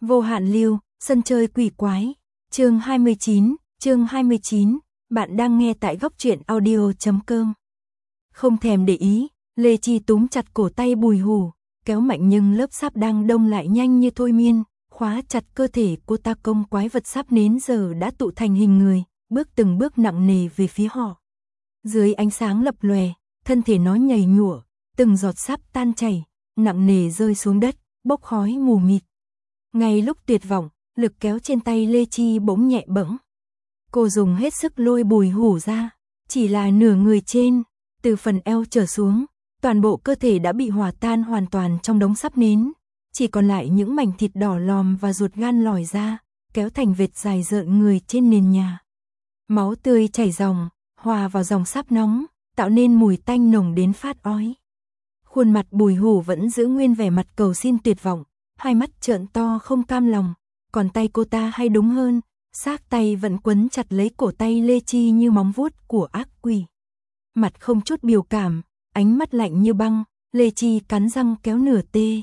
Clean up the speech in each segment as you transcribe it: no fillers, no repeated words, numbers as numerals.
Vô hạn lưu, sân chơi quỷ quái. Chương 29, bạn đang nghe tại góc truyện audio.com. Không thèm để ý, Lê Chi túm chặt cổ tay Bùi Hủ, kéo mạnh nhưng lớp sáp đang đông lại nhanh như thôi miên, khóa chặt cơ thể cô ta. Công quái vật sáp nến giờ đã tụ thành hình người, bước từng bước nặng nề về phía họ. Dưới ánh sáng lập lòe, thân thể nó nhảy nhụa, từng giọt sáp tan chảy, nặng nề rơi xuống đất, bốc khói mù mịt. Ngay lúc tuyệt vọng, lực kéo trên tay Lê Chi bỗng nhẹ bẫng. Cô dùng hết sức lôi Bùi Hủ ra, chỉ là nửa người trên, từ phần eo trở xuống, toàn bộ cơ thể đã bị hòa tan hoàn toàn trong đống sáp nến, chỉ còn lại những mảnh thịt đỏ lòm và ruột gan lòi ra, kéo thành vệt dài rợn người trên nền nhà. Máu tươi chảy ròng, hòa vào dòng sáp nóng, tạo nên mùi tanh nồng đến phát ói. Khuôn mặt Bùi Hủ vẫn giữ nguyên vẻ mặt cầu xin tuyệt vọng, hai mắt trợn to không cam lòng, còn tay cô ta hay đúng hơn, xác tay vẫn quấn chặt lấy cổ tay Lê Chi như móng vuốt của ác quỷ. Mặt không chút biểu cảm, ánh mắt lạnh như băng, Lê Chi cắn răng kéo nửa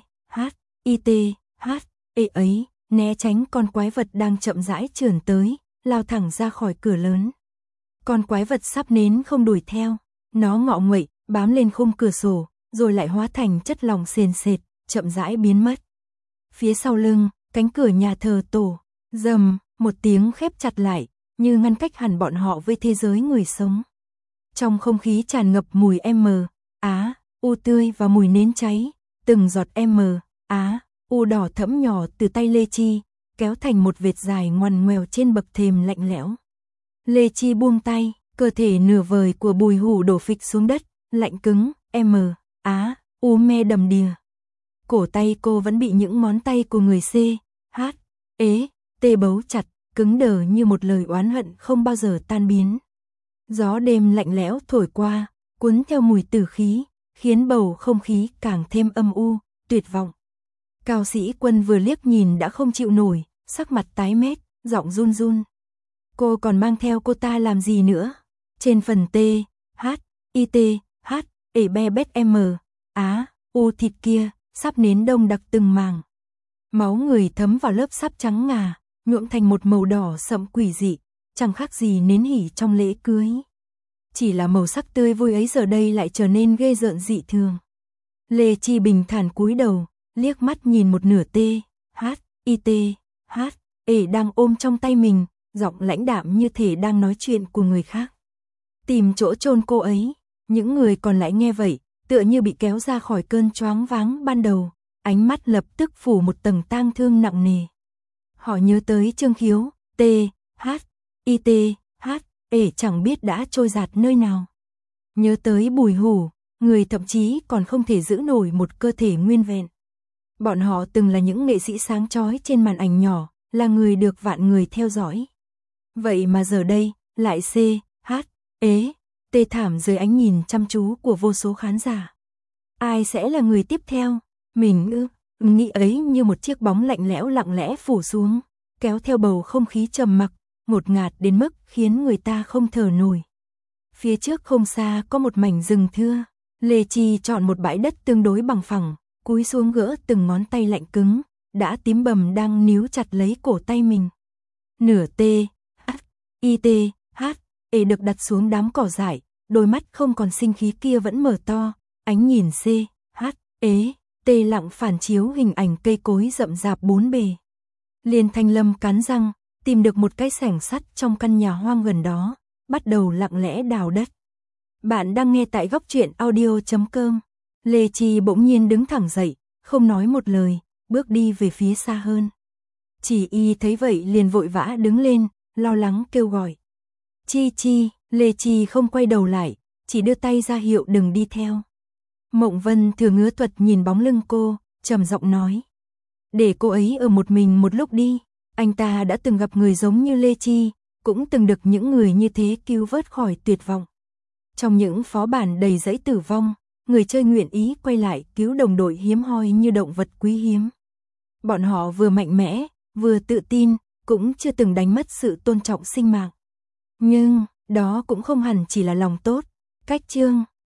ấy, né tránh con quái vật đang chậm rãi trườn tới, lao thẳng ra khỏi cửa lớn. Con quái vật sắp nến không đuổi theo, nó ngọ nguậy, bám lên khung cửa sổ, rồi lại hóa thành chất lỏng sền sệt, chậm rãi biến mất. Phía sau lưng, cánh cửa nhà thờ tổ, rầm, một tiếng khép chặt lại, như ngăn cách hẳn bọn họ với thế giới người sống. Trong không khí tràn ngập mùi u tươi và mùi nến cháy, từng giọt u đỏ thẫm nhỏ từ tay Lê Chi, kéo thành một vệt dài ngoằn ngoèo trên bậc thềm lạnh lẽo. Lê Chi buông tay, cơ thể nửa vời của Bùi Hủ đổ phịch xuống đất, lạnh cứng, u me đầm đìa. Cổ tay cô vẫn bị những ngón tay của người bấu chặt, cứng đờ như một lời oán hận không bao giờ tan biến. Gió đêm lạnh lẽo thổi qua, cuốn theo mùi tử khí, khiến bầu không khí càng thêm âm u, tuyệt vọng. Cao Sĩ Quân vừa liếc nhìn đã không chịu nổi, sắc mặt tái mét, giọng run run. Cô còn mang theo cô ta làm gì nữa? Trên phần be bét u thịt kia, sáp nến đông đặc từng màng. Máu người thấm vào lớp sáp trắng ngà, nhuộm thành một màu đỏ sẫm quỷ dị, chẳng khác gì nến hỉ trong lễ cưới. Chỉ là màu sắc tươi vui ấy giờ đây lại trở nên ghê rợn dị thường. Lê Chi bình thản cúi đầu, liếc mắt nhìn một nửa đang ôm trong tay mình, giọng lãnh đạm như thể đang nói chuyện của người khác. Tìm chỗ chôn cô ấy. Những người còn lại nghe vậy, tựa như bị kéo ra khỏi cơn choáng váng ban đầu, ánh mắt lập tức phủ một tầng tang thương nặng nề. Họ nhớ tới Trương Khiếu, chẳng biết đã trôi giạt nơi nào. Nhớ tới Bùi Hủ, người thậm chí còn không thể giữ nổi một cơ thể nguyên vẹn. Bọn họ từng là những nghệ sĩ sáng chói trên màn ảnh nhỏ, là người được vạn người theo dõi. Vậy mà giờ đây, lại tê thảm dưới ánh nhìn chăm chú của vô số khán giả. Ai sẽ là người tiếp theo? Mình nghĩ ấy như một chiếc bóng lạnh lẽo lặng lẽ phủ xuống, kéo theo bầu không khí trầm mặc, ngột ngạt đến mức khiến người ta không thở nổi. Phía trước không xa có một mảnh rừng thưa, Lê Chi chọn một bãi đất tương đối bằng phẳng, cúi xuống gỡ từng ngón tay lạnh cứng, đã tím bầm đang níu chặt lấy cổ tay mình. Nửa được đặt xuống đám cỏ dại, đôi mắt không còn sinh khí kia vẫn mở to, ánh nhìn lặng phản chiếu hình ảnh cây cối rậm rạp bốn bề. Liên Thanh Lâm cắn răng, tìm được một cái xẻng sắt trong căn nhà hoang gần đó, bắt đầu lặng lẽ đào đất. Bạn đang nghe tại góc truyện audio.com. Lê Chi bỗng nhiên đứng thẳng dậy, không nói một lời, bước đi về phía xa hơn. Chỉ y thấy vậy liền vội vã đứng lên, lo lắng kêu gọi. Chi, Lê Chi không quay đầu lại, chỉ đưa tay ra hiệu đừng đi theo. Mộng Vân thừa ngứa tuật nhìn bóng lưng cô, trầm giọng nói. Để cô ấy ở một mình một lúc đi, anh ta đã từng gặp người giống như Lê Chi, cũng từng được những người như thế cứu vớt khỏi tuyệt vọng. Trong những phó bản đầy dãy tử vong, người chơi nguyện ý quay lại cứu đồng đội hiếm hoi như động vật quý hiếm. Bọn họ vừa mạnh mẽ, vừa tự tin, cũng chưa từng đánh mất sự tôn trọng sinh mạng. Nhưng, đó cũng không hẳn chỉ là lòng tốt. Cách chương